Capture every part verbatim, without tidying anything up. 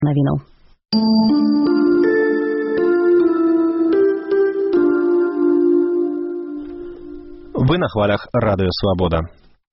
навінаў. Вы на хвалях Радыё Свабода.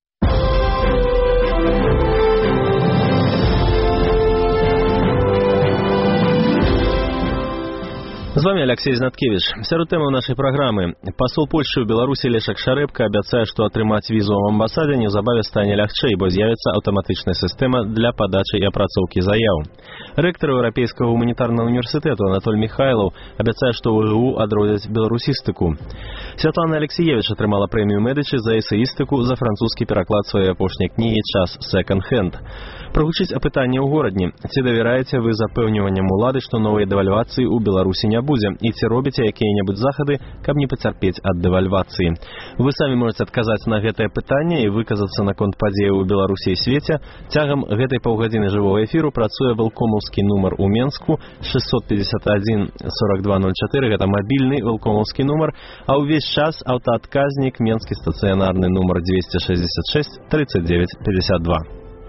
З вами Алексей Знаткевич. Сярод тэмаў нашай праграмы. Пасол Польшчы ў Беларусі Лешак Шарэбка абяцае, што атрымаць візу ў амбасадзе неўзабаве стане лягчэй, бо з'явіцца аўтаматычная сістэма для падачы і апрацоўкі заяў. Рэктар Еўрапейскага гуманітарнага універсітэту Анатоль Михайлов абяцае, што ў ВГУ адродзяць беларусістыку. Святлана Алексеевич атрымала прэмію Медычы за эсеістыку за французскі пераклад сваёй апошняй кнігі «Час секонд-хенд». Прагучыць апытанне ў горадні. Ці давяраеце вы запэўніванням улады, што новай дэвальвацыі ў Беларусі не будзе, і ці робіце якія-небудзь захады, каб не пацярпець ад дэвальвацыі? Вы самі можаце адказаць на гэтае пытанне і выказацца наконт падзеяў у Беларусі і свеце. Цягам гэтай паўгадзіны жывога эфіру працуе вэлкомаўскі нумар у Менску шэсцьсот пятьдесят один сорок два ноль четыре, гэта мабільны вэлкомаўскі нумар, а ўвесь час аўтаадказнік менскі стацыянарны нумар двести шестьдесят шесть тридцать девять пятьдесят два.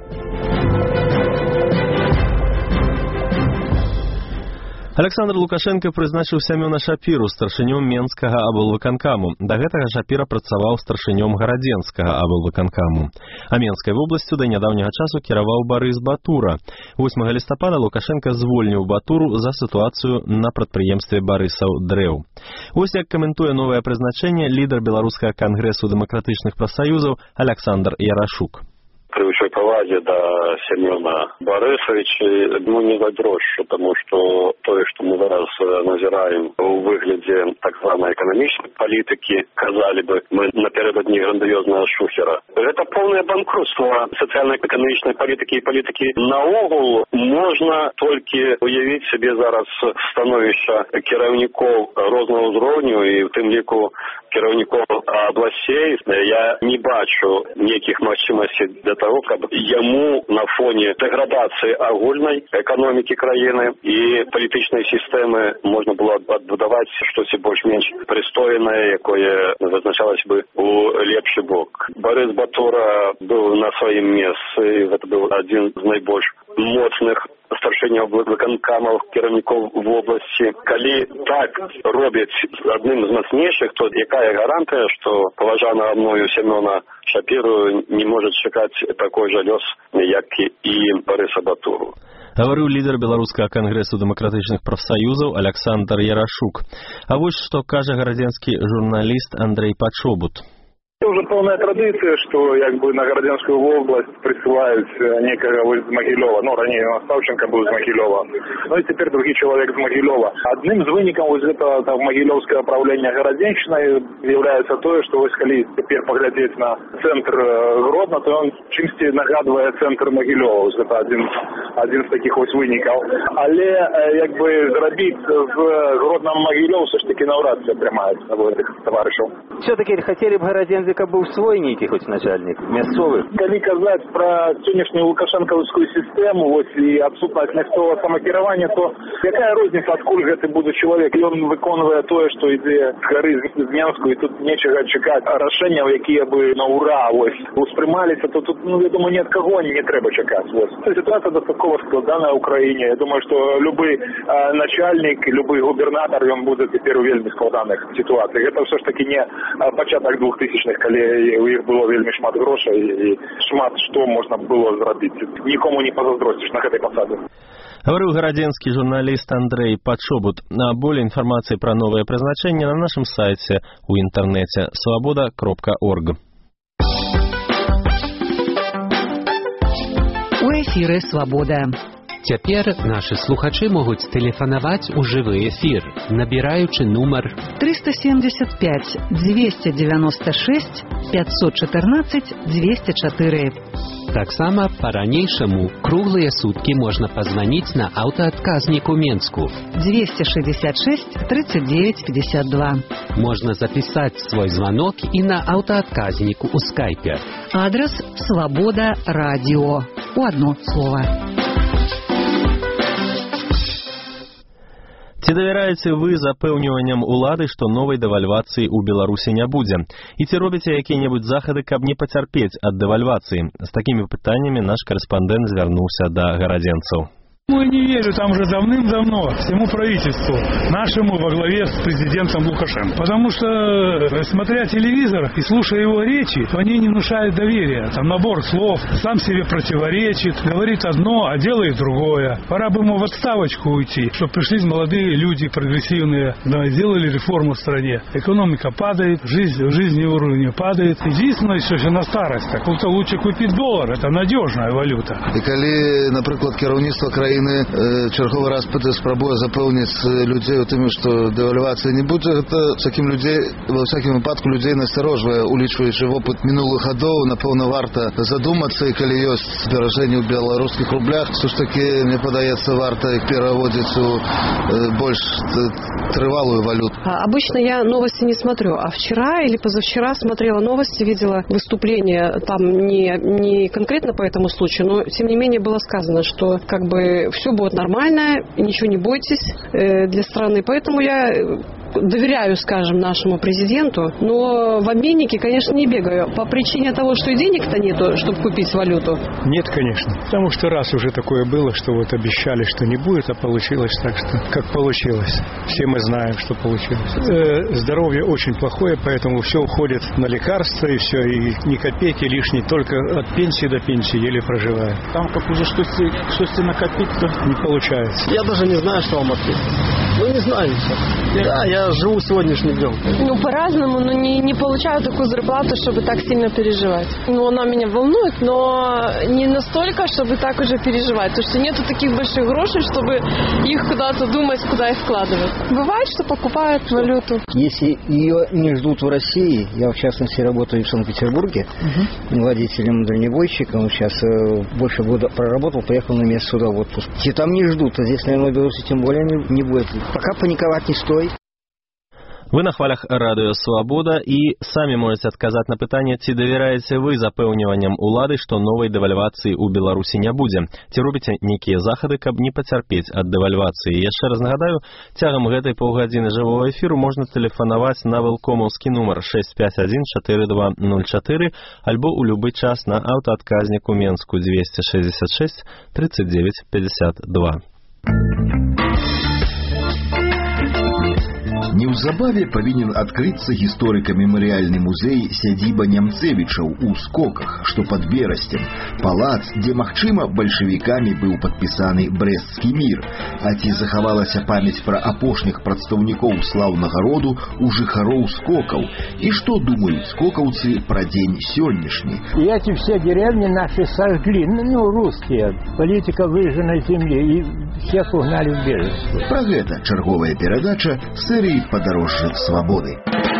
Александр Лукашенко прызначыў Сямёна Шапіру старшынём Менскага аблвыканкаму. Да гэтага Шапіра працаваў старшынём Гарадзенскага аблвыканкаму. А Менскай вобласцю да нядаўняга часу кіраваў Барыс Батура. восьмага лістапада Лукашенко звольніў Батуру за сітуацыю на прадпрыемстве Барысаў Дрэў. Вось як каментуе новае прызначэнне лідар Беларускага кангрэсу дэмакратычных прафсаюзаў Александр Ярашук. При ўсёй павазе да Семёна Барысавіча, ну, не задрожь, потому что тое, што мы зараз назіраем у выглядзе так званай эканамічнай палітыкі, казалі бы, мы напярэдадні грандыёзнага шухера. Гэта поўнае банкрутства сацыяльна-эканамічнай палітыкі і палітыкі наогул. Можна толькі уявіць сабе зараз становішча кіраўнікоў рознага ўзроўню і ў тым ліку кіраўнікоў абласцей. Я не бачу нейкіх магчымасцей для того, каб яму на фоне дэградацыі агульнай эканомікі краіны і палітычнай сістэмы можна было адбудаваць штосьці больш-менш прыстойнае, якое вызначалось бы у лепшы бок. Барыс Батура быў на сваім месцы, гэта быў адзін з найбольш моцных старшыняў выканкамаў кіраўнікоў в обласці. Калі так робяць адным з мацнейшых, то якая гарантыя, што паважанага мною Сямёна Шапіру не можа чакаць такой жа лёс, як і Барыса Батуру. Гаварыў лідар Беларускага кангрэсу дэмакратычных прафсаюзаў Александр Ярашук. А вось што кажа гарадзенскі журналіст Андрей Пачобут. Уже полная традиция, что як бы на Городенскую область присылают некого из Могилева. Ну, ранее Савченко был из Могилева. Ну и теперь другой человек из Могилева. Одним из выников из этого там, Могилевского правления Городенщиной является то, что если теперь поглядеть на центр Гродно, то он чимсти нагадывает центр Могилева. Это один, один из таких вот выников. Але як бы зробить в Гродном Могилеву все-таки навряд ли прямая от этих товарищей. Все-таки хотели бы Городенцы, как был свой некий хоть начальник, мясцовый. Коли казать про сённяшнюю лукашенковскую систему, вот, и отсутность мясцового самокирования, то какая разница, откуль гэты будет человек? И он выконывает то, что идея с горы з Менску, и тут нечего чекать. А решения, які бы на ура, вот, воспринимались, то тут, ну, я думаю, ни от кого не треба чекать. Вот. Ситуация достаточно складана в Украине. Я думаю, что любой э, начальник, любой губернатор, он будет теперь у вельми складаних ситуациях. Это все ж таки не э, початок двухтысячных, коли у них было вельми шмат грошей и шмат что можно было зробить. Никому не позаздростишь на этой посаде. Говорил городенский журналист Андрей Пачобут. А более информации про новое призначение на нашем сайте у интернете свобода кропка орг. У эфіры «Свабода». Цяпер нашы слухачы могуць тэлефанаваць у жывы эфір, набіраючы нумар триста семьдесят пять двести девяносто шесть пятьсот четырнадцать двести четыре. Таксама па-ранейшаму круглыя суткі можна пазваніць на аўтаадказнік у Менску двести шестьдесят шесть тридцать девять пятьдесят два. Можна запісаць свой званок і на аўтаадказніку ў скайпе. Адрес «Свобода радио». У одно слово. Ці давяраеце вы запэўніванням улады, што новай дэвальвацыі ў Беларусі не будзе? І ці робіце якія-небудзь захады, каб не пацярпець ад дэвальвацыі? З такімі пытаннямі наш карэспандэнт звярнуўся да гарадзенцаў. Ну, не верю, там уже давным-давно всему правительству, нашему во главе с президентом Лукашенко. Потому что, смотря телевизор и слушая его речи, они не внушают доверия. Там набор слов, сам себе противоречит, говорит одно, а делает другое. Пора бы ему в отставочку уйти, чтобы пришли молодые люди, прогрессивные, да, сделали реформу в стране. Экономика падает, жизнь, жизнь уровень падает. Единственное, что на старость, так лучше купить доллар, это надежная валюта. И коли, например, керівництво країни черговий раз спробує запевнити людей тим, що девальвації не буде, це таким людей, во всякому випадку, людей насторожує, улічуючи опит минулих годів, напевно, варто задуматися, і коли є збереження в білоруських рублях, все ж таки, мені подається, варто їх переводити у більш тривалую валюту. Обычно я новости не смотрю, а вчера или позавчера смотрела новости, видела выступление, там не, не конкретно по этому случаю, но тем не менее было сказано, что как бы все будет нормально, ничего не бойтесь э, для страны. Поэтому я доверяю, скажем, нашему президенту, но в обменнике, конечно, не бегаю. По причине того, что и денег-то нету, чтобы купить валюту. Нет, конечно. Потому что раз уже такое было, что вот обещали, что не будет, а получилось так, что как получилось. Все мы знаем, что получилось. Э, здоровье очень плохое, поэтому все уходит на лекарства, и все, и ни копейки лишней, только от пенсии до пенсии еле проживаем. Там как уже что-то накопить-то не получается. Я даже не знаю, что вам ответить. Мы не знаем все. Да, я Я живу сегодняшним днем. Ну, по-разному, но не, не получаю такую зарплату, чтобы так сильно переживать. Ну, она меня волнует, но не настолько, чтобы так уже переживать. Потому что нету таких больших грошей, чтобы их куда-то думать, куда их вкладывать. Бывает, что покупают валюту. Если ее не ждут в России, я в частности работаю в Санкт-Петербурге, угу. водителем-дальнобойщиком, сейчас э, больше года проработал, поехал на месяц сюда в отпуск. Если там не ждут, то здесь, наверное, в Беларуси тем более не, не будет. Пока паниковать не стоит. Вы на хвалях Радио Свобода и сами можете отказать на питание, ці доверяете вы запевниванием улады, что новой девальвации у Беларуси не будет. Ці робите некие заходы, каб не потерпеть от девальвации. Еще раз нагадаю, тягом этой полгодины живого эфиру можно телефоновать на велкомовский номер шесть пять один четыре два ноль четыре альбо у любой час на автоотказник у Менску двести шестьдесят шесть тридцать девять пятьдесят два. Неўзабаве павінен адкрыцца гісторыка-мемарыяльны музей сядзіба Нямцевічаў у Скоках, што пад Берасцем, палац, дзе, магчыма, бальшавікамі быў падпісаны Брэсцкі мір, а ці захавалася памяць пра апошніх прадстаўнікоў слаўнага роду у жыхароў Скокаў, і што думаюць скокаўцы пра дзень сённяшні. И эти все деревни наши сожгли, ну, русские, политика выжженной земли, и всех угнали в беженство. Пра гэта чарговая перадача серыі «Подорожжа свободы».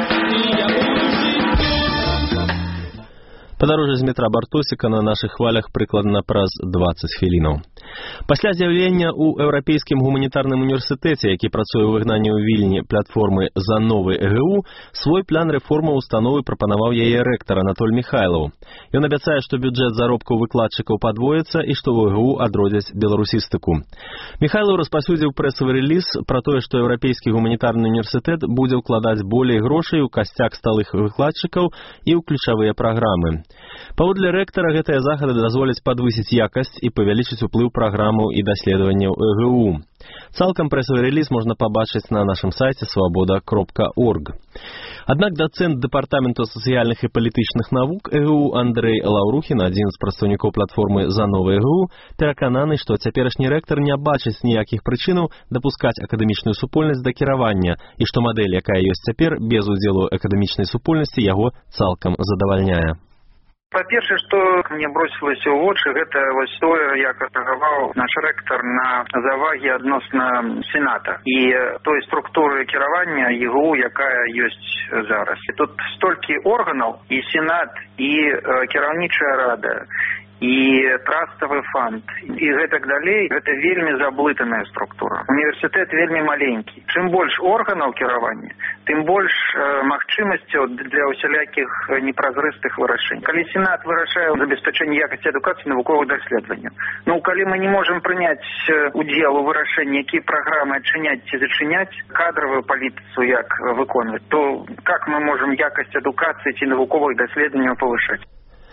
Подорожжа з метра Бартосіка на наших хвалях прыкладна праз двадцать хвілінаў. Пасля з'яўлення ў Еўрапейскім гуманітарным універсітэце, які працуе ў выгнанні ў Вільні платформы «За новы ЭГУ», свой план рэформы установы прапанаваў яе рэктар Анатоль Михайлов. Ён абяцае, што бюджэт заробкаў выкладчыкаў падвоіцца і што ў ЭГУ адродзяць беларусістыку. Михайлов распасудзіў прэсавы рэліз пра тое, што Еўрапейскі гуманітарны універсітэт будзе ўкладаць болей грошай у касцяк сталых выкладчыкаў і ў ключавыя праграмы. Паводле рэктара, гэтыя захады дазволяць падвысіць якасць і павялічыць уплыў праграмаў і даследаванняў ЭГУ. Цалкам прэсавы рэліз можна пабачыць на нашым сайце свобода кропка орг. Аднак дацэнт Дэпартаменту сацыяльных і палітычных навук ЭГУ Андрэй Лаўрухін, адзін з прадстаўнікоў платформы «За новы ЭГУ», перакананы, што цяперашні рэктар не бачыць ніякіх прычынаў дапускаць акадэмічную супольнасць да кіравання і што мадэль, якая ёсць цяпер, без удзелу акадэмічнай супольнасці, яго цалкам задавальняе. Па-першае, што мне бросілася ў вочы, гэта вось тое, як рэагаваў наш рэктар на завагі адносна Сената і той структуры кіравання ЕГУ, якая ёсць зараз. І тут столькі органаў, і Сенат, і кіраўнічая рада, і траставы фонд, і гэтак далей, гэта вельмі заблытаная структура. Універсітэт вельмі маленькі. Чым больш органаў кіравання, тым больш э, магчымасцяў для усялякіх непразрыстых вырашэнь. Калі Сенат вырашае забеспячэнне якасці адукацыі навуковых даследаванняў, ну, калі мы не можам прыняць удзел у вырашэнні, якія праграмы адчыняць ці зачыняць, кадравую палітыку як выконваць, то как мы можам якасць адукацыі ці навуковых даследаванняў павышаць?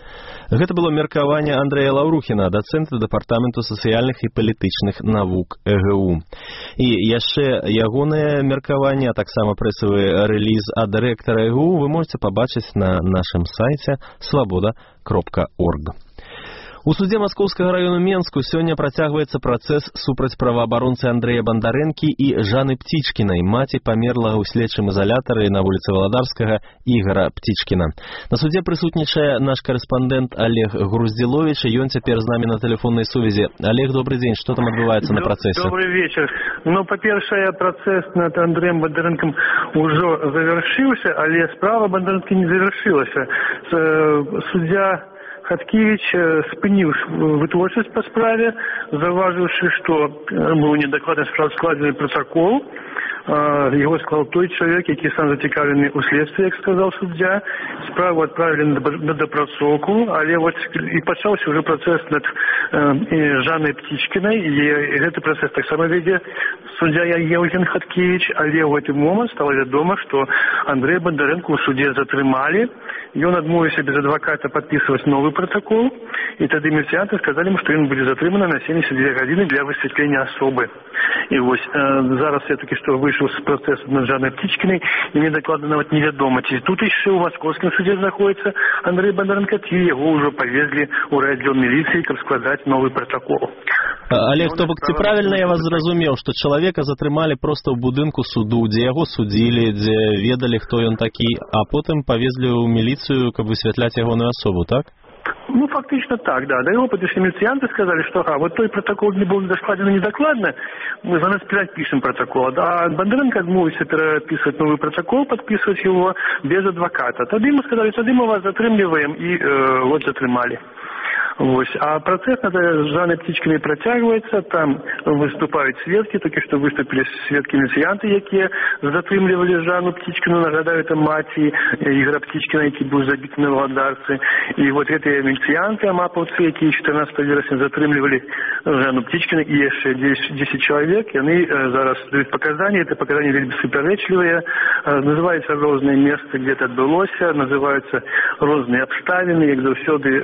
Гэта было меркаванне Андрэя Лаўрухіна, дацэнта дэпартаменту сацыяльных і палітычных навук э гэ у. І яшчэ ягонае меркаванне, а таксама прэсавы рэліз ад рэктара э гэ у вы можете пабачыць на нашым сайце свабода кропка орг. У судзе Маскоўскага раёну Менску сёння працягваецца працэс супраць праваабаронцы Андрэя Бандарэнкі і Жаны Пцічкінай, маці памерлага ў следчым изолятары на вуліцы Валадарскага Ігара Пцічкіна. На судзе прысутнічае наш карэспандэнт Олег Груздзіловіч, і ён цяпер з намі на тэлефоннай сувязі. Олег, добрый дзень, што там адбываецца на працэсе? Добрый вечер. Ну, па-першае, працэс над Андрэем Бандарэнкам ужо завяршыўся, але справа Бандарэнкі не завяршылася. Суддзя Хаткевич спыніў вытворчасць па справе, заўважыўшы, што быў недакладна складзены протакол. Его склал той человек, які сам зацікавлены ў следстві, як сказаў суддзя. Справу адправілі на дапрацоўку, але вот і пачаўся ўжо працэс над Жанай Пцічкінай, і гэты працэс таксама вядзе суддзя Еўген Хаткевич, але ў гэты момант стала вядома, што Андрэя Бандарэнку ў суде затрымалі. Ён адмовіўся без адваката падпісваць новы протакол, і тады міліцыянты сказалі ему, што ён будзе затрыманы на семьдесят две гадзіны для высвятлення асобы. І вось э, зараз все-таки што выйшаў з працэсу над Жанай Пцічкінай, і мне дакладна нават невядома, ці тут яшчэ ў маскоўскім суде знаходіцца Андрэй Бандарэнка, ці яго ўжо павезлі ў райаддзел міліцыі, каб складаць новы протакол. Олег, то бок, ці правільна я вас зразумеў, што чалавека затрымалі проста ў будынку суду, дзе яго судзілі, дзе ведалі, хто ён такі, а потым павезлі ў міліцыю, каб высвятляць ягоную асобу, так? Ну, фактично так, да. До его подошли милицианты, сказали, что ага, вот той протокол не был складен недокладно, мы за нас перепишем протокол. А Бондаренко отмовился переписывать новый протокол, подписывать его без адвоката. Тогда ему сказали, тогда мы вас затрымливаем, и э, вот затрымали. Вось. А процесс над Жанной Пцічкінай працягваецца, там выступаюць сведкі, толькі што выступілі сведкі-міліцыянты, якія затрымлівалі Жанну Пцічкіну, нагадаю, это маці Ігора Пцічкіна, які быў забіты на Валадарцы. І вот гэтыя міліцыянты, амапаўцы, якія чатырнаццатага верасня затрымлівалі Жанну Пцічкіну, і яшчэ дзесяць чалавек, яны зараз даюць паказанні, это паказанні вельмі супярэчлівыя, называюцца розныя месцы, где это адбылося, называюцца розныя абставіны, як заўсёды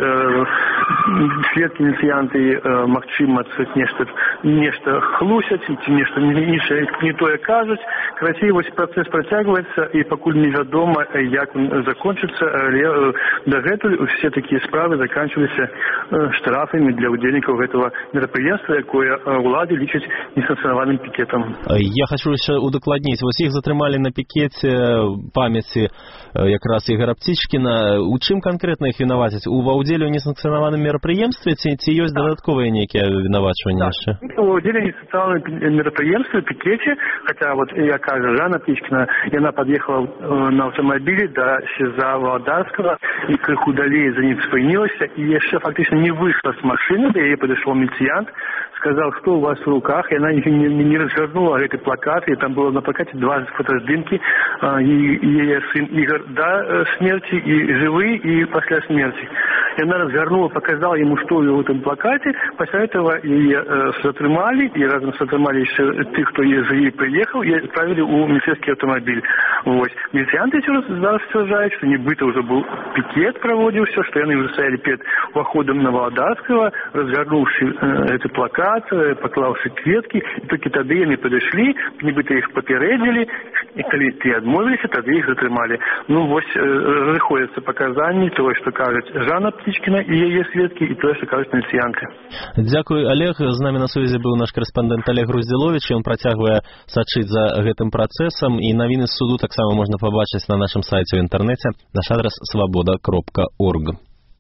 сведкі міліцыянты, э, магчыма, нешта, нешта хлусяць, ці нешта не, не тое кажуць. Карацей, вось працэс працягваецца, і пакуль невядома, як он закончыцца, але э, дагэтуль все такія справы заканчиваліся э, штрафамі для ўдзельнікаў гэтага мерапрыемства, якое ўлады лічаць несанкцыянаваным пікетам. Я хочу яшчэ удакладніць, вось іх затрымалі на пікеце памяці якраз Ігора Пцічкіна. У чым канкрэтна іх вінавацяць? У ўдзеле ў несанкцыянаваным мерапрыемстве, ці, ці ёсць дадатковыя нейкія вінавачванні яшчэ? У ўдзеле несанкцыянавым мерапрыемстве, пікеце, хаця вот я кажу, Жанна Пцічкіна, яна пад'ехала на аўтамабілі да СІЗА Валадарскага, і крыху далей за ним спынілася, і яшчэ фактычна не выйшла з машыны, да яе падышоў міліцыянт, сказал, что у вас в руках, и она не, не, не развернула эти плакаты, и там было на плакате два фотосдымки, и ее сын Игорь до смерти, и живые, и после смерти. И она развернула, показала ему, что в этом плакате, после этого ее э, затрымали, и разом затрымали еще тех, кто за ней приехал, и отправили у милицейский автомобиль. Вот. Милицианты зараз стверджают, что нібито уже был пикет проводился, что они уже стояли перед уходом на Валадарского, развернувши э, эти плакаты, поклавши кветки, и только тогда они подошли, нібито их попередили, и когда те отмовились, тогда их затрымали. Ну, вот э, разыходятся показания того, что кажет Жанна Пцічкіна и ее сведки, и то, что кажут милицианты. Дякую, Олег. З нами на сувязі быў наш корэспандэнт Олег Груздзіловіч, ён працягвае сачыць за гэтым працэсам, і навіны з суду таксама можна пабачыць на нашым сайце ў інтэрнэце. Наш адрес свабода кропка орг.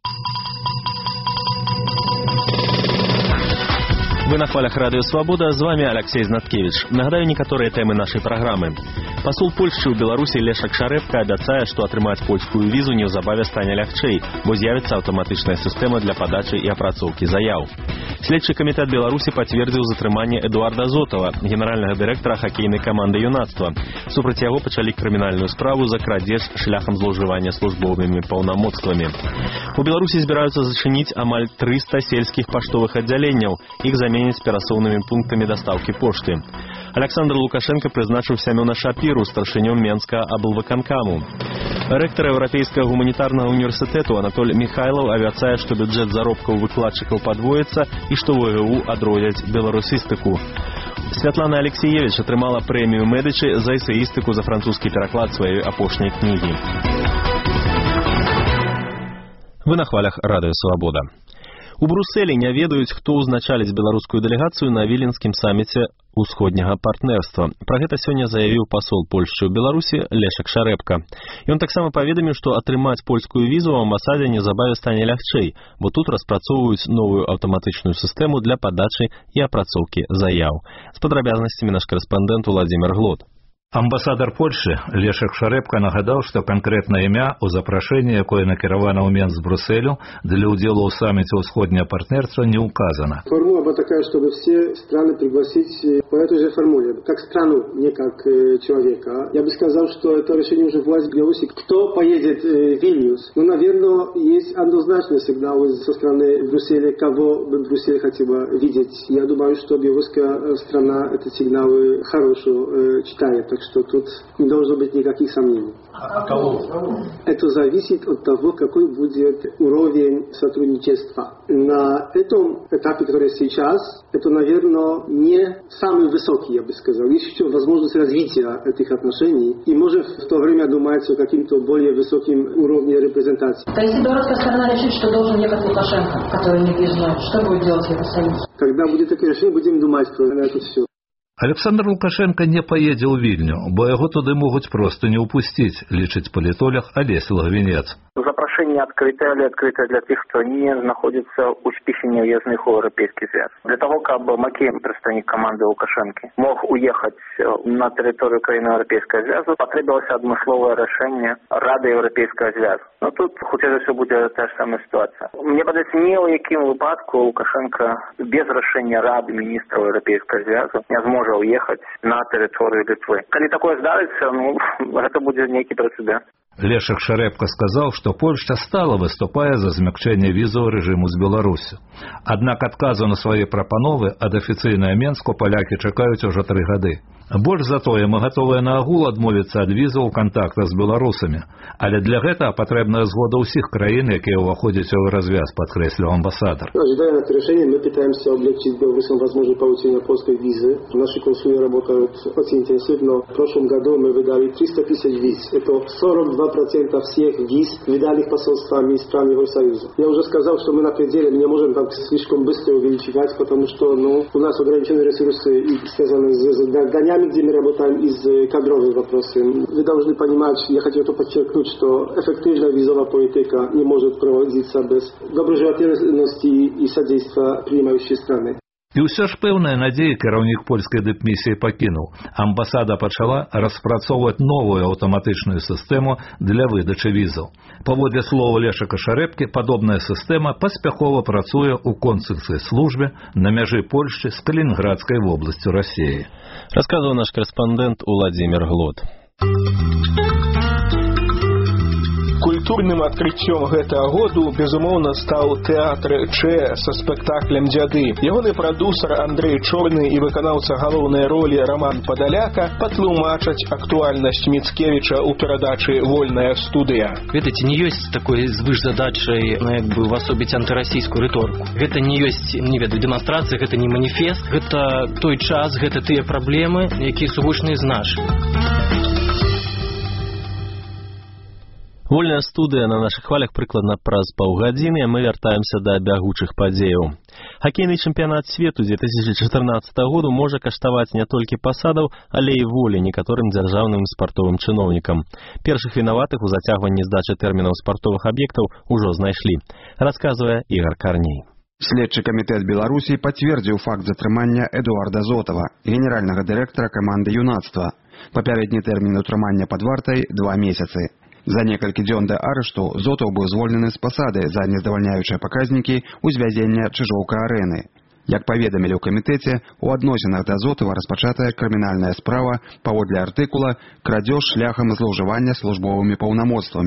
Вы на хвалях Радио Свобода, з вами Алексей Знаткевич. Нагадаю некаторыя тэмы нашай праграмы. Пасол Польшчы ў Беларусі Лешак Шарэпка абяцае, што атрымаць польскую візу неўзабаве стане лягчэй, бо з'явіцца аўтаматычная сістэма для падачы і апрацоўкі заяў. Следчы камітэт Беларусі пацвердзіў затрыманне Эдуарда Зотова, генеральнага дырэктара хакейнай каманды «Юнацтва». Супраць яго пачалі крымінальную справу за крадзеж шляхам злоўжывання службовымі паўнамоцтвамі. У Беларусі збіраюцца зачыніць амаль трыста сельскіх паштовых аддзяленняў. Іх замест заменіць перасоўнымі пунктамі дастаўкі пошты. Александр Лукашенко прызначыў Сямёна Шапіру старшынём Менска аблвыканкаму. Рэктар Еўрапейскага гуманітарнага універсітэту Анатоль Михайлов абяцае, што бюджэт заробкаў выкладчыкаў падвоіцца і што в ВГУ адродзяць беларусістыку. Святлана Алексеевич атрымала прэмію Медычы за эсеістыку за французскі пераклад сваёй апошняй кнігі. Вы на хвалях Радыё Свабода. У Брусэлі не ведаюць, хто ўзначаліць беларускую дэлегацыю на віленскім саміце усходняга партнерства. Пра гэта сёння заявіў пасол Польшчы ў Беларусі Лешак Шарэпка. Ён таксама паведаміў, што атрымаць польскую візу ў амбасадзе неўзабаве стане лягчэй, бо тут распрацоўваюць новую аўтаматычную сістэму для падачы і апрацоўкі заяў. З падрабязнасцямі наш карэспандэнт Уладзімір Глод. Амбасадар Польши Лешак Шарэпка нагадаў, што канкрэтнае імя ў запрашэнні, якое накіравана ў Менск з Брюсселю для удзелу ў саммите «Усходнее партнерство» не указано. Формула была такая, чтобы все страны пригласить по этой же формуле, как страну, не как человека. Я бы сказал, что это решение уже власть Беларуси. Кто поедет в Вильнюс? Ну, наверное, есть однозначный сигнал со стороны Брюсселя, кого бы Брюссель хотела видеть. Я думаю, что белорусская страна эти сигналы хорошо читает. Что тут не должно быть никаких сомнений. А кого? Это зависит от того, какой будет уровень сотрудничества. На этом этапе, который сейчас, это, наверное, не самый высокий, я бы сказал. Есть еще возможность развития этих отношений. И может в то время думать о каким-то более высоким уровне репрезентации. А если белорусская сторона решит, что должен ехать Лукашенко, который не признает, что будет делать Евросоюз? Когда будет такое решение, будем думать про это все. Александр Лукашенко не поедзе ў Вільню, бо яго туды могуць проста не ўпусціць, лічыць палітолог Алесь Лагвінец. Запрошение открытое или открытое для тех, кто не находится у списке невъездных в Европейский Союз. Для того, чтобы Макей, представник команды Лукашенко, мог уехать на территорию Украины Европейского Союза, потребовалось однословное решение Рады Европейского Союза. Но тут, хотя это все будет та же самая ситуация. Мне подается, ни в каким выпадку Лукашенко без решения Рады министров Европейского Союза не сможет уехать на территорию Литвы. Если такое сдается, ну, это будет некий прецедент. Лешак Шарэпка сказаў, што Польшча стала выступае за змякчэнне візавого рэжыму з Беларусю. Аднак адказу на свае прапановы ад афіцыйнага Менску палякі чакаюць ужо тры гады. Больш за тое, мы гатовыя на агул адмовіцца ад візаў у кантактах з беларусамі. Але для гэтага патрэбная згода ўсіх краін, якія ўваходзяць у развяз, падкрэсліў амбасадар. Ожидая это решение, мы пытаемся облегчить белорусам возможность получения польской визы. Наши консулы работают очень интенсивно. В прошлом году мы выдали триста тысяч виз. Это сорок два процента всех виз, выданных посольствами стран Евросоюза. Я уже сказал, что мы на пределе, мы не можем так слишком быстро увеличивать, потому что ну, у нас ограниченные ресурсы, и связаны с данями, где мы работаем, и с кадровыми вопросами. Вы должны понимать, я хотел это подчеркнуть, что эффективная визовая политика не может проводиться без доброжелательности и содействия принимающей страны. І ўсё ж пэўныя надзеі кіраўнік польскай дыпмісіі пакінуў. Амбасада пачала распрацоўваць новую аўтаматычную сістэму для выдачы візаў. Паводле слова Лешака Шарэпкі, падобная сістэма паспяхова працуе ў консульскай службе на мяжы Польшчы з Калінінградскай вобласцю Расіі. Расказваў наш карэспандэнт Уладзімір Глод. Культурным адкрыццём гэтага году, безумоўна, стаў тэатр Че са спектаклем «Дзяды». Ягоны прадусар Андрэй Чорны і выканаўца галоўнай ролі Роман Падаляка патлумачаць актуальнасць Міцкевіча ў перадачы «Вольная студыя». Ведаеце, не ёсць такой звышзадачай, ну, як бы увасобіць антырасійскую рыторыку. Гэта не ёсць, не ведаю, дэманстрацыя, гэта не маніфест, гэта той час, гэта тыя праблемы, якія сувочныя з нашымі. Вольная студыя на нашых хвалях прыкладна праз паўгадзіны, а мы вяртаемся да бягучых падзеяў. Хакейны чэмпіянат свету две тысячи чатырнаццатага году можа каштаваць не толькі пасадаў, але і волі некаторым дзяржаўным спартовым чыноўнікам. Першых вінаватых у зацягванні здачы тэрмінаў спартовых аб'ектаў ужо знайшлі, расказвае Ігор Карней. Следчы камітэт Беларусі пацвердзіў факт затрымання Эдуарда Зотова, генеральнага дырэктара каманды юнацтва. Папярэдні тэрмін утрымання пад вартай два месяцы. За некалькі дзён да арышту Зотаў быў звольнены з пасады за нездавальняючыя паказнікі узвядзення Чыжоўка-арэны. Як паведамілі ў камітэце, у адносінах да Зотава распачатая крымінальная справа паводле артыкула «Крадзеж шляхам злоўжывання службовымі паўнамоцтвамі».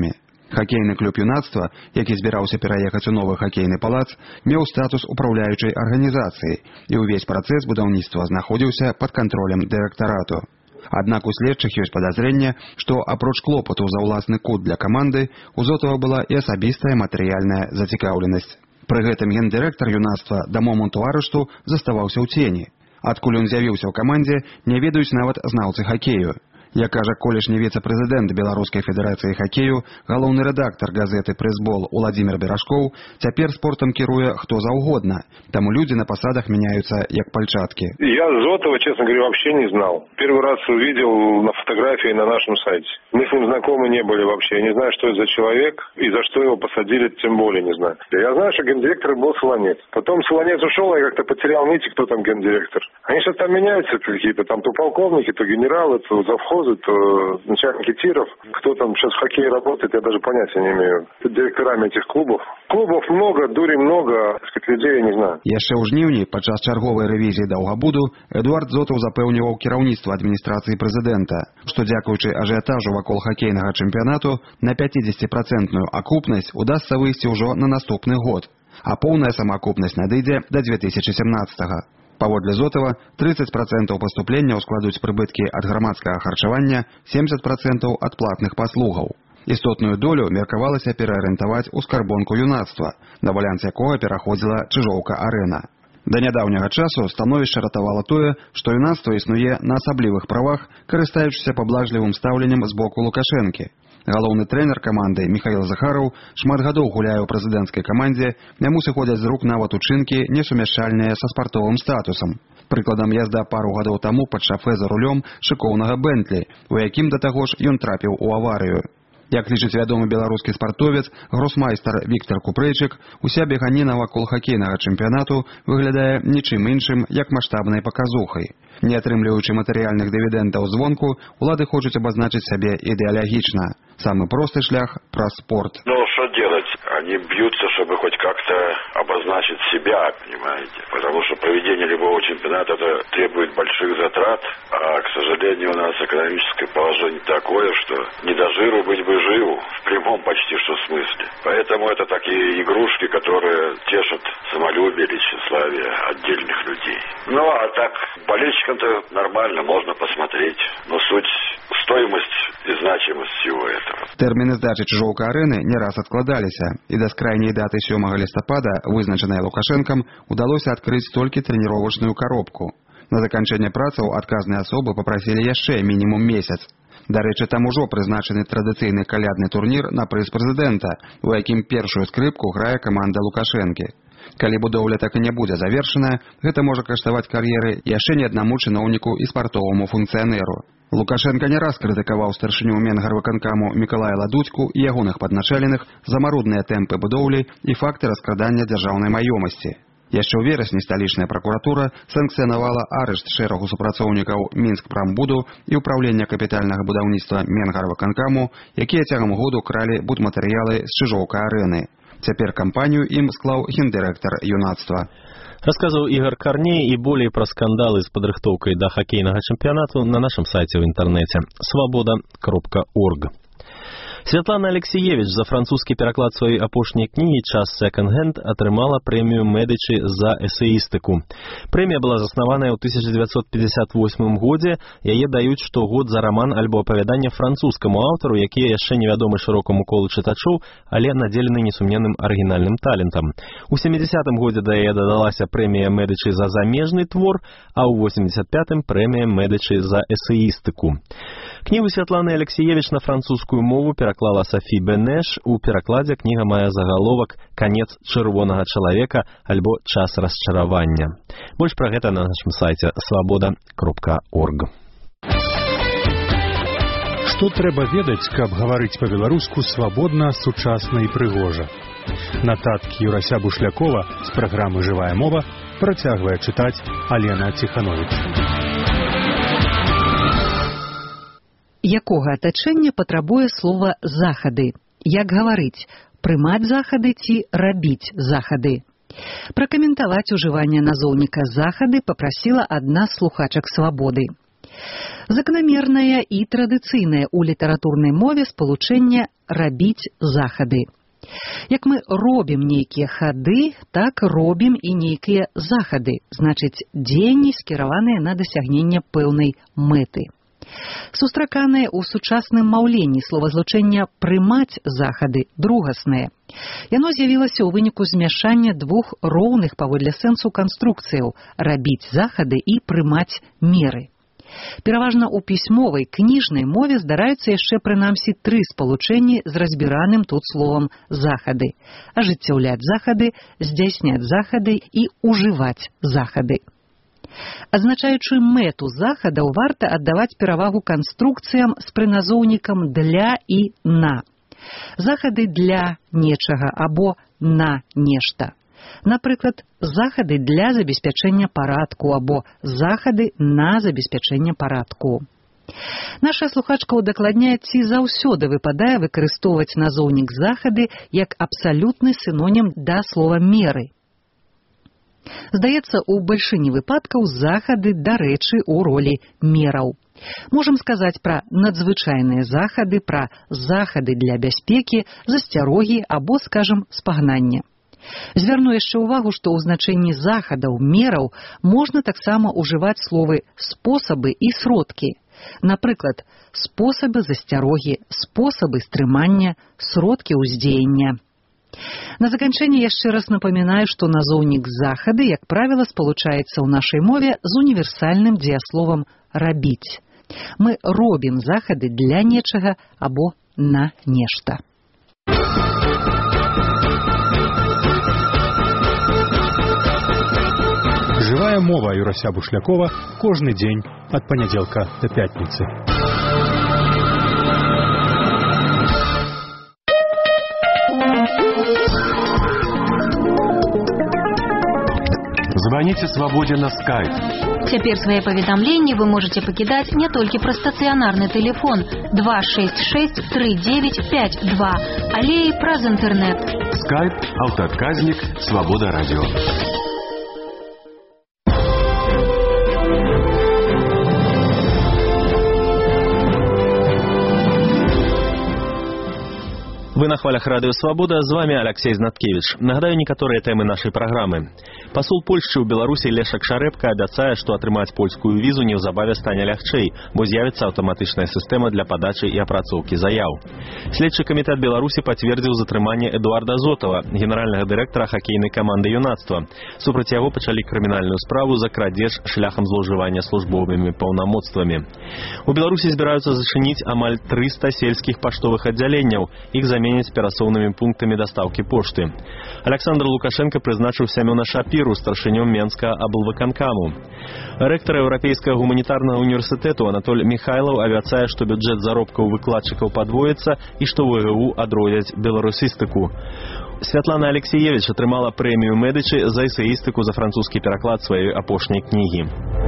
Хакейны клуб юнацтва, які збіраўся пераехаць у новы хакейны палац, меў статус упраўляючай арганізацыі, і ўвесь працэс будаўніцтва знаходзіўся пад кантролем дырэктарату. Аднак у следчых ёсць падазрэнне, што апроч клопату за ўласны кут для каманды, у Зотава была і асабістая матэрыяльная зацікаўленасць. Пры гэтым гендырэктар юнацтва да моманту арышту заставаўся ў цені. Адкуль ён з'явіўся ў камандзе, не ведаюць нават знаўцы хакею. Як кажа колішні віцэ-прэзідэнт Беларускай федэрацыі хакею, галоўны рэдактар газеты «Прэсбол» Уладзімір Берашкоў, цяпер спортам кіруе хто заўгодна, таму людзі на пасадах меняются як пальчатки. Я Зотова, честно говоря, вообще не знал. Первый раз увидел на фотографии на нашем сайте. Мы с ним знакомы не были вообще. Я не знаю, что это за человек и за что его посадили, тем более не знаю. Я знаю, что гендиректор был Солонец. Потом Солонец ушел, я как-то потерял нити, кто там гендиректор. Они сейчас там меняются какие-то, там то полковники, то генералы, то завхозы, то начальники тиров. Кто там сейчас в хоккее работает, я даже понятия не имею. Директорами этих клубов. Клубов много, дури много, сказать, людей я не знаю. Яшчэ ў жніўні, падчас чарговай рэвізіі Даўгабуду, Эдуард Зотаў запэўніваў кіраўніцтва адміністрацыі прэзідэнта, што дзякуючы ажыятажу вакол хакейнага чэмпіянату на пяцідзесяціпрацэнтную акупнасць удасца выйсці ўжо на наступны год, а поўная самаакупнасць надыдзе да дзве тысячы сямнаццатага. Паводле Зотава, трыццаць працэнтаў паступленняў складуць прыбыткі ад грамадскага харчавання, семдзесят працэнтаў ад платных паслугаў. Істотную долю меркавалася пераарыентаваць у скарбонку юнацтва, на баланс якога пераходзіла Чыжоўка-арэна. Да нядаўняга часу становішча ратавала тое, што юнацтва існуе на асаблівых правах, карыстаючыся паблажлівым стаўленнем з боку Лукашэнкі. Галоўны трэнер каманды Міхаіл Захараў шмат гадоў гуляе ў прэзідэнцкай камандзе, яму сыходзяць з рук нават учынкі, несумяшчальныя са спартовым статусам. Прыкладам, язда пару гадоў таму пад шафе за рулём шыкоўнага Бэнтлі, у якім да таго ж ён трапіў у аварыю. Як лічыць вядомы беларускі спартовец, гросмайстар Віктор Купрэйчык, уся беганіна вакол хакейнага чэмпіянату выглядае нічым іншым, як маштабнай паказухай. Не атрымліваючы матэрыяльных дывідэндаў звонку, улады хочуць абазначыць сябе ідэалагічна. Самый простый шлях праз спорт. Ну, что делать? Они бьются, чтобы хоть как-то обозначить себя, понимаете? Потому что проведение любого чемпионата это требует больших затрат, а, к сожалению, у нас экономическое положение такое, что не до жиру быть бы живу, в прямом почти что смысле. Поэтому это такие игрушки, которые тешат самолюбие или тщеславие отдельных людей. Ну, а так, болельщикам-то нормально, можно посмотреть. Но суть, стоимость и значимость всего этого. Тэрміны здачы Чыжоўка-арэны не раз адкладаліся, і да скрайняй даты сёмага лістапада, вызначанай Лукашэнкам, удалося адкрыць толькі трэніровачную коробку. На заканчэнне працаў адказныя асобы папрасілі яшчэ мінімум месяц. Дарэчы, там ужо прызначаны традыцыйны калядны турнір на прыз прэзідэнта, у якім першую скрыпку грае каманда Лукашэнкі. Калі будоўля так і не будзе завершаная, гэта можа каштаваць кар'еры яшчэ не аднаму чыноўніку і спартоваму функцыянеру. Лукашенко не раз крытыкаваў старшыню Менгарвыканкаму Мікалая Ладуцьку і ягоных падначаленых за марудныя тэмпы будоўлі і факты раскрадання дзяржаўнай маёмасці. Яшчэ ў верасні сталічная пракуратура санкцыянавала арышт шэрагу супрацоўнікаў Мінскпрамбуду і ўпраўлення капітальнага будаўніцтва Менгарвыканкаму, якія цягам году кралі будматэрыялы з Чыжоўка-арэны. Цяпер кампанію ім склаў гендырэктар юнацтва. Рассказывал Игорь Корней, и более про скандалы с подрыхтовкой до хоккейного чемпионата на нашем сайте в интернете свобода точка орг. Святлана Алексеевич за французскі пераклад сваёй апошняй кнігі «Час секонд-хенд» атрымала прэмію Медычы за эсеістыку. Прэмія была заснаваная ў тысяча дзевяцьсот пятьдесят восьмым годзе, яе даюць штогод за раман альбо апавяданне французскаму аўтару, якія яшчэ невядомы шырокаму колу чытачоў, але надзелены несумненным арыгінальным талентам. У сямідзесятым годзе да яе дадалася прэмія Медычы за замежны твор, а ў восемьдесят пятым прэмія Медычы за эсеістыку. Кнігу Святланы Алексеевич на французскую мову пераклала Софі Бенеш. У перакладзе кніга мае загаловак «Канец чырвонага чалавека» альбо «Час расчаравання». Больш пра гэта на нашым сайце свобода точка орг. Што трэба ведаць, каб гаварыць па-беларуску свабодна, сучасна і прыгожа? Нататкі Юрася Бушлякова з праграмы «Жывая мова» працягвае чытаць Алена Ціхановіч. Якога атачэння патрабуе слова «захады»? Як гаварыць? Прымаць захады ці рабіць захады? Пракаментаваць ужыванне назоўніка «захады» папрасіла адна з слухачак «Свабоды». Закономернае і традыцыйнае ў літаратурнай мове спалучэнне «рабіць захады». Як мы робім нейкія хады, так робім і нейкія захады, значыць, дзеянні, скіраваныя на дасягненне пэўнай мэты. Сустраканае ў сучасным маўленні словазлучэнне «прымаць захады» другаснае. Яно з'явілася ў выніку змяшання двух роўных паводле сэнсу канструкцыяў «рабіць захады» і «прымаць меры». Пераважна ў пісьмовай, кніжнай мове здараюцца яшчэ прынамсі тры спалучэнні з разбіраным тут словам «захады» – ажыццяўляць захады, здзяйсняць захады і ўжываць захады. Адзначаючы мэту захадаў, варта аддаваць перавагу канструкцыям з прыназоўнікам «для» і «на». Захады для нечага або на нешта. Напрыклад, захады для забеспячэння парадку або захады на забеспячэнне парадку. Наша слухачка ўдакладняе, ці заўсёды выпадае выкарыстоўваць назоўнік захады як абсалютны сінонім да слова меры. Здаецца, у бальшыні выпадкаў захады, дарэчы, у ролі мераў. Можам сказаць пра надзвычайныя захады, пра захады для бяспекі, засцярогі або, скажам, спагнання. Звярну яшчэ ўвагу, што ў значэнні захадаў, мераў можна таксама ўжываць словы «спосабы» і «сродкі». Напрыклад, спосабы засцярогі, спосабы стрымання, сродкі ўздзеяння. На заканчэнне яшчэ раз напамінаю, што назоўнік захады, як правіла, спалучаецца ў нашай мове з універсальным дзеясловам «рабіць». Мы робім захады для нечага або на нешта. Жывая мова Юрася Бушлякова кожны дзень ад панядзелка да пятніцы. Звоните «Свободе» на скайп. Цяпер свае паведамленні вы можаце пакідаць не толькі пра стацыянарны тэлефон два шэсць шэсць тры дзевяць пяць два, але і праз інтэрнэт. Скайп, аўтаадказнік, «Свобода» радио. Вы на хвалях радио «Свобода», з вами Алексей Знаткевич. Нагадаю некаторыя тэмы нашай праграмы. Пасол Польшчы ў Беларусі Лешак Шарэпка абяцае, што атрымаць польскую візу неўзабаве стане лягчэй, бо з'явіцца аўтаматычная сістэма для падачы і апрацоўкі заяў. Следчы камітэт Беларусі пацвердзіў затрыманне Эдуарда Зотова, генеральнага дырэктара хакейнай каманды «Юнацтва». Супраць яго пачалі крымінальную справу за крадзеж шляхам злоўжывання службовымі паўнамоцтвамі. У Беларусі збіраюцца зачыніць амаль трыста сельскіх паштовых аддзяленняў, іх заменяць перасоўнымі пунктамі дастаўкі пошты. Александр Лукашенко прызначыў Сямёна Шапіру старшынём Менскага аблвыканкаму. Рэктар Еўрапейскага гуманітарнага універсітэту Анатоль Михайлаў абяцае, што бюджэт заробкаў выкладчыкаў падвоіцца і што вэ гэ у адродзяць беларусістыку. Святлана Алексеевич атрымала прэмію Медычы за эсеістыку за французскі пераклад сваёй апошняй кнігі.